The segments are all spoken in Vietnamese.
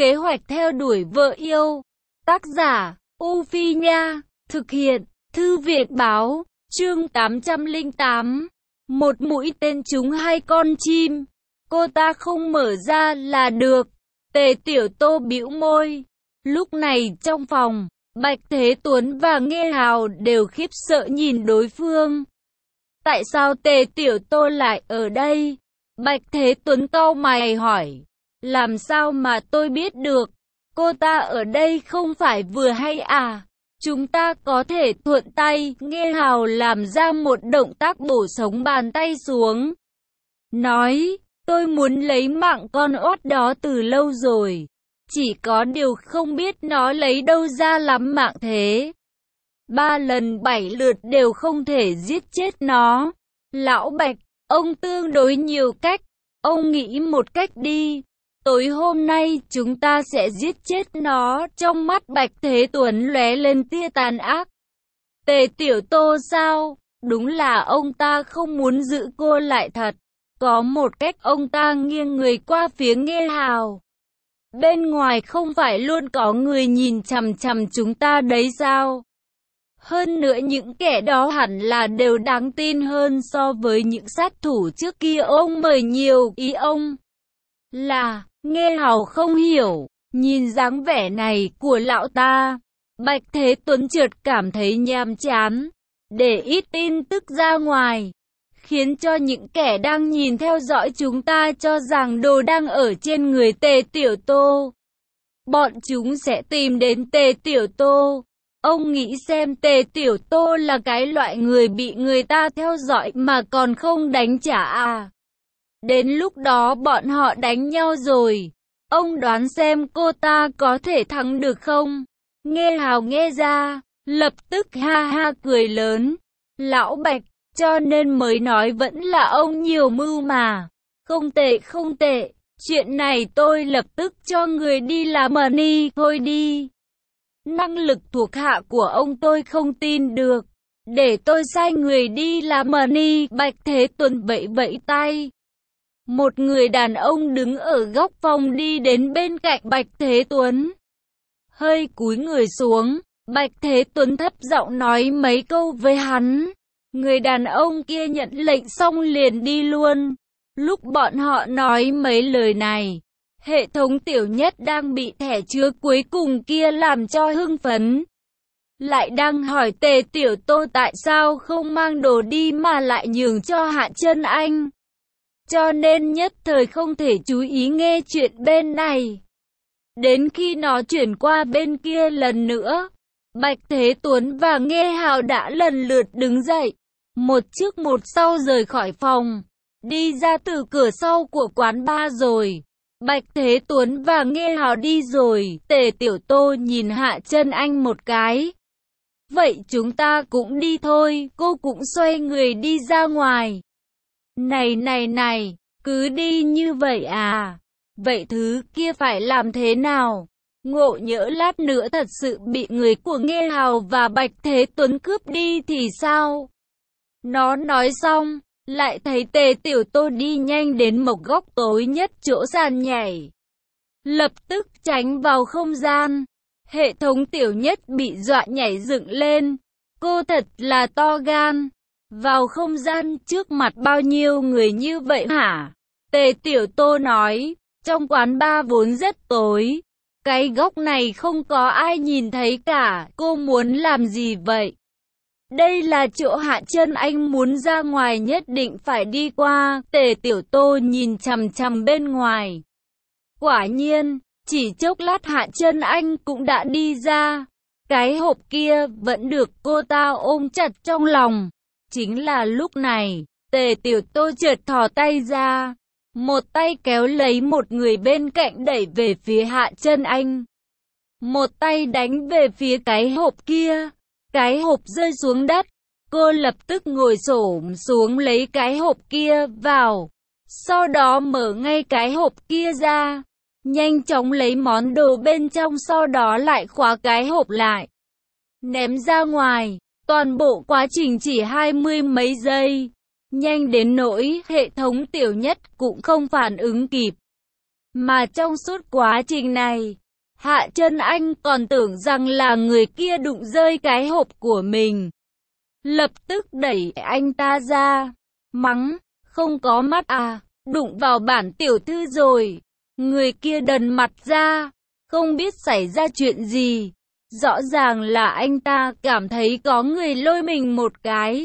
Kế hoạch theo đuổi vợ yêu. Tác giả, U Phi Nha. Thực hiện, Thư viện Báo. Chương 808. Một mũi tên trúng hai con chim. Cô ta không mở ra là được. Tề Tiểu Tô bĩu môi. Lúc này trong phòng, Bạch Thế Tuấn và Nghê Hào đều khiếp sợ nhìn đối phương. Tại sao Tề Tiểu Tô lại ở đây? Bạch Thế Tuấn cau mày hỏi. Làm sao mà tôi biết được? Cô ta ở đây không phải vừa hay à? Chúng ta có thể thuận tay. Nghê Hào làm ra một động tác bổ sống bàn tay xuống. Nói, tôi muốn lấy mạng con oát đó từ lâu rồi. Chỉ có điều không biết nó lấy đâu ra lắm mạng thế. 3 lần 7 lượt đều không thể giết chết nó. Lão Bạch, ông tương đối nhiều cách. Ông nghĩ một cách đi. Tối hôm nay chúng ta sẽ giết chết nó. Trong mắt Bạch Thế Tuấn lóe lên tia tàn ác. Tề Tiểu Tô sao? Đúng là ông ta không muốn giữ cô lại thật. Có một cách. Ông ta nghiêng người qua phía Nghê Hào. Bên ngoài không phải luôn có người nhìn chằm chằm chúng ta đấy sao? Hơn nữa những kẻ đó hẳn là đều đáng tin hơn so với những sát thủ trước kia ông mời nhiều. Ý ông là, Nghê Hào không hiểu, nhìn dáng vẻ này của lão ta. Bạch Thế Tuấn chợt cảm thấy nhàm chán, để ít tin tức ra ngoài, khiến cho những kẻ đang nhìn theo dõi chúng ta cho rằng đồ đang ở trên người Tề Tiểu Tô. Bọn chúng sẽ tìm đến Tề Tiểu Tô. Ông nghĩ xem Tề Tiểu Tô là cái loại người bị người ta theo dõi mà còn không đánh trả à? Đến lúc đó bọn họ đánh nhau rồi. Ông đoán xem cô ta có thể thắng được không? Nghê Hào nghe ra, lập tức ha ha cười lớn. Lão Bạch, cho nên mới nói vẫn là ông nhiều mưu mà. Không tệ không tệ, chuyện này tôi lập tức cho người đi làm money thôi đi. Năng lực thuộc hạ của ông tôi không tin được. Để tôi sai người đi làm money. Bạch Thế Tuấn vẫy vẫy tay. Một người đàn ông đứng ở góc phòng đi đến bên cạnh Bạch Thế Tuấn. Hơi cúi người xuống, Bạch Thế Tuấn thấp giọng nói mấy câu với hắn. Người đàn ông kia nhận lệnh xong liền đi luôn. Lúc bọn họ nói mấy lời này, hệ thống Tiểu Nhất đang bị thẻ chứa cuối cùng kia làm cho hưng phấn. Lại đang hỏi Tề Tiểu Tô tại sao không mang đồ đi mà lại nhường cho Hạ Chân Anh. Cho nên nhất thời không thể chú ý nghe chuyện bên này. Đến khi nó chuyển qua bên kia lần nữa, Bạch Thế Tuấn và Nghê Hào đã lần lượt đứng dậy, một trước một sau rời khỏi phòng, đi ra từ cửa sau của quán bar rồi. Bạch Thế Tuấn và Nghê Hào đi rồi, Tề Tiểu Tô nhìn Hạ Chân Anh một cái. Vậy chúng ta cũng đi thôi, cô cũng xoay người đi ra ngoài. Này, cứ đi như vậy à? Vậy thứ kia phải làm thế nào? Ngộ nhỡ lát nữa thật sự bị người của Nghê Hào và Bạch Thế Tuấn cướp đi thì sao? Nó nói xong, lại thấy Tề Tiểu Tô đi nhanh đến một góc tối nhất chỗ sàn nhảy. Lập tức tránh vào không gian. Hệ thống Tiểu Nhất bị dọa nhảy dựng lên. Cô thật là to gan. Vào không gian trước mặt bao nhiêu người như vậy hả? Tề Tiểu Tô nói, trong quán bar vốn rất tối. Cái góc này không có ai nhìn thấy cả, cô muốn làm gì vậy? Đây là chỗ Hạ Chân Anh muốn ra ngoài nhất định phải đi qua. Tề Tiểu Tô nhìn chằm chằm bên ngoài. Quả nhiên, chỉ chốc lát Hạ Chân Anh cũng đã đi ra. Cái hộp kia vẫn được cô ta ôm chặt trong lòng. Chính là lúc này, Tề Tiểu Tô chợt thò tay ra. Một tay kéo lấy một người bên cạnh đẩy về phía Hạ Chân Anh. Một tay đánh về phía cái hộp kia. Cái hộp rơi xuống đất. Cô lập tức ngồi xổm xuống lấy cái hộp kia vào. Sau đó mở ngay cái hộp kia ra. Nhanh chóng lấy món đồ bên trong, sau đó lại khóa cái hộp lại. Ném ra ngoài. Toàn bộ quá trình chỉ 20 mấy giây. Nhanh đến nỗi hệ thống Tiểu Nhất cũng không phản ứng kịp. Mà trong suốt quá trình này, Hạ Trân Anh còn tưởng rằng là người kia đụng rơi cái hộp của mình. Lập tức đẩy anh ta ra, mắng, không có mắt à, đụng vào bản tiểu thư rồi. Người kia đần mặt ra, không biết xảy ra chuyện gì. Rõ ràng là anh ta cảm thấy có người lôi mình một cái.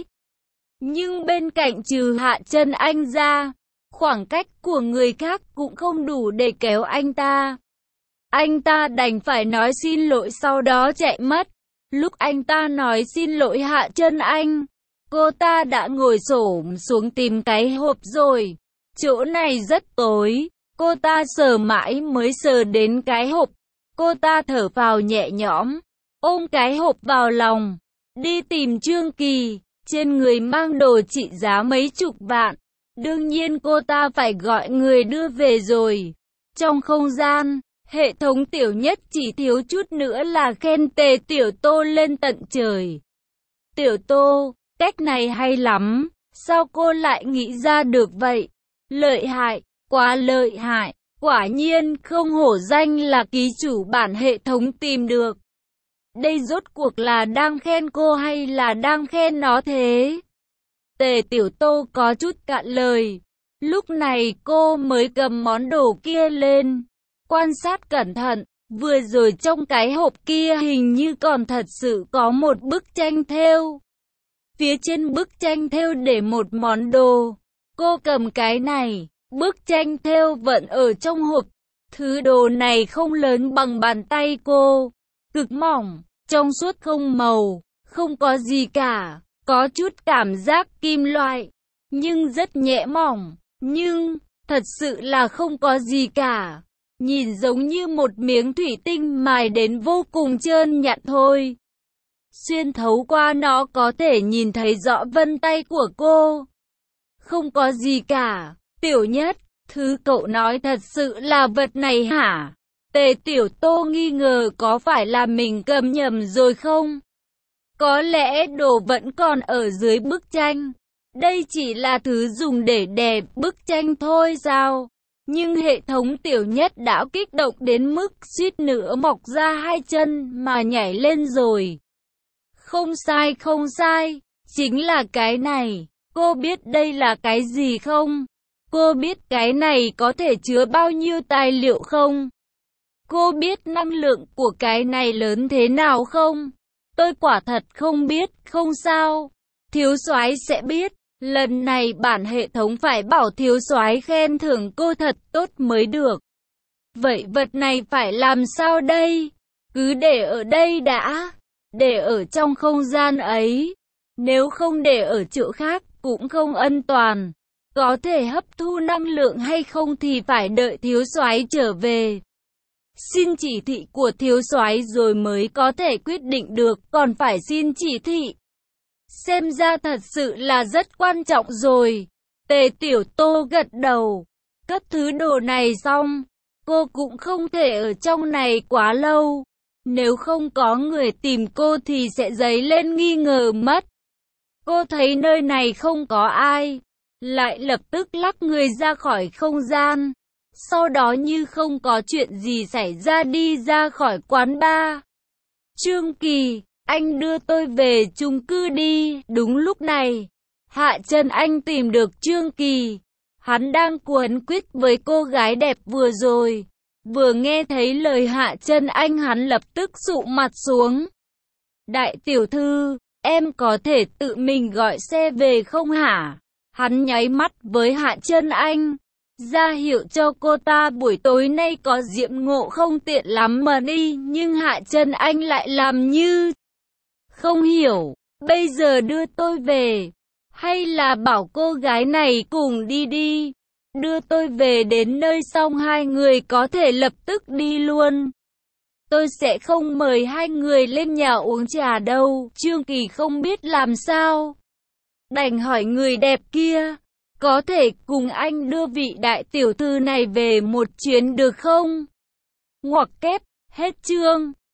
Nhưng bên cạnh trừ Hạ Trân Anh ra, khoảng cách của người khác cũng không đủ để kéo anh ta. Anh ta đành phải nói xin lỗi sau đó chạy mất. Lúc anh ta nói xin lỗi Hạ Trân Anh, cô ta đã ngồi xổm xuống tìm cái hộp rồi. Chỗ này rất tối, cô ta sờ mãi mới sờ đến cái hộp. Cô ta thở phào nhẹ nhõm, ôm cái hộp vào lòng, đi tìm Trương Kỳ, trên người mang đồ trị giá mấy chục vạn. Đương nhiên cô ta phải gọi người đưa về rồi. Trong không gian, hệ thống Tiểu Nhất chỉ thiếu chút nữa là khen Tề Tiểu Tô lên tận trời. Tiểu Tô, cách này hay lắm, sao cô lại nghĩ ra được vậy? Lợi hại, quá lợi hại, quả nhiên không hổ danh là ký chủ bản hệ thống tìm được. Đây rốt cuộc là đang khen cô hay là đang khen nó thế? Tề Tiểu Tô có chút cạn lời. Lúc này cô mới cầm món đồ kia lên, quan sát cẩn thận. Vừa rồi trong cái hộp kia hình như còn thật sự có một bức tranh thêu. Phía trên bức tranh thêu để một món đồ. Cô cầm cái này, bức tranh thêu vẫn ở trong hộp. Thứ đồ này không lớn bằng bàn tay cô, cực mỏng, trong suốt không màu, không có gì cả, có chút cảm giác kim loại, nhưng rất nhẹ mỏng, nhưng thật sự là không có gì cả. Nhìn giống như một miếng thủy tinh mài đến vô cùng trơn nhẵn thôi. Xuyên thấu qua nó có thể nhìn thấy rõ vân tay của cô. Không có gì cả. Tiểu Nhất, thứ cậu nói thật sự là vật này hả? Tề Tiểu Tô nghi ngờ có phải là mình cầm nhầm rồi không? Có lẽ đồ vẫn còn ở dưới bức tranh. Đây chỉ là thứ dùng để đè bức tranh thôi sao? Nhưng hệ thống Tiểu Nhất đã kích động đến mức suýt nữa mọc ra hai chân mà nhảy lên rồi. Không sai không sai, chính là cái này. Cô biết đây là cái gì không? Cô biết cái này có thể chứa bao nhiêu tài liệu không? Cô biết năng lượng của cái này lớn thế nào không? Tôi quả thật không biết, không sao. Thiếu soái sẽ biết. Lần này bản hệ thống phải bảo thiếu soái khen thưởng cô thật tốt mới được. Vậy vật này phải làm sao đây? Cứ để ở đây đã. Để ở trong không gian ấy. Nếu không để ở chỗ khác cũng không an toàn. Có thể hấp thu năng lượng hay không thì phải đợi thiếu soái trở về. Xin chỉ thị của thiếu soái rồi mới có thể quyết định được, còn phải xin chỉ thị. Xem ra thật sự là rất quan trọng rồi. Tề Tiểu Tô gật đầu. Cất thứ đồ này xong, cô cũng không thể ở trong này quá lâu. Nếu không có người tìm cô thì sẽ dấy lên nghi ngờ mất. Cô thấy nơi này không có ai, lại lập tức lắc người ra khỏi không gian. Sau đó như không có chuyện gì xảy ra đi ra khỏi quán bar. Trương Kỳ, anh đưa tôi về chung cư đi. Đúng lúc này, Hạ Trân Anh tìm được Trương Kỳ. Hắn đang quấn quýt với cô gái đẹp vừa rồi. Vừa nghe thấy lời Hạ Trân Anh hắn lập tức sụ mặt xuống. Đại tiểu thư, em có thể tự mình gọi xe về không hả? Hắn nháy mắt với Hạ Trân Anh, ra hiệu cho cô ta buổi tối nay có diễm ngộ không tiện lắm mà đi. Nhưng Hạ Trân Anh lại làm như không hiểu. Bây giờ đưa tôi về, hay là bảo cô gái này cùng đi đi? Đưa tôi về đến nơi xong hai người có thể lập tức đi luôn. Tôi sẽ không mời hai người lên nhà uống trà đâu. Trương Kỳ không biết làm sao, đành hỏi người đẹp kia, có thể cùng anh đưa vị đại tiểu thư này về một chuyến được không? Ngoặc kép, hết chương.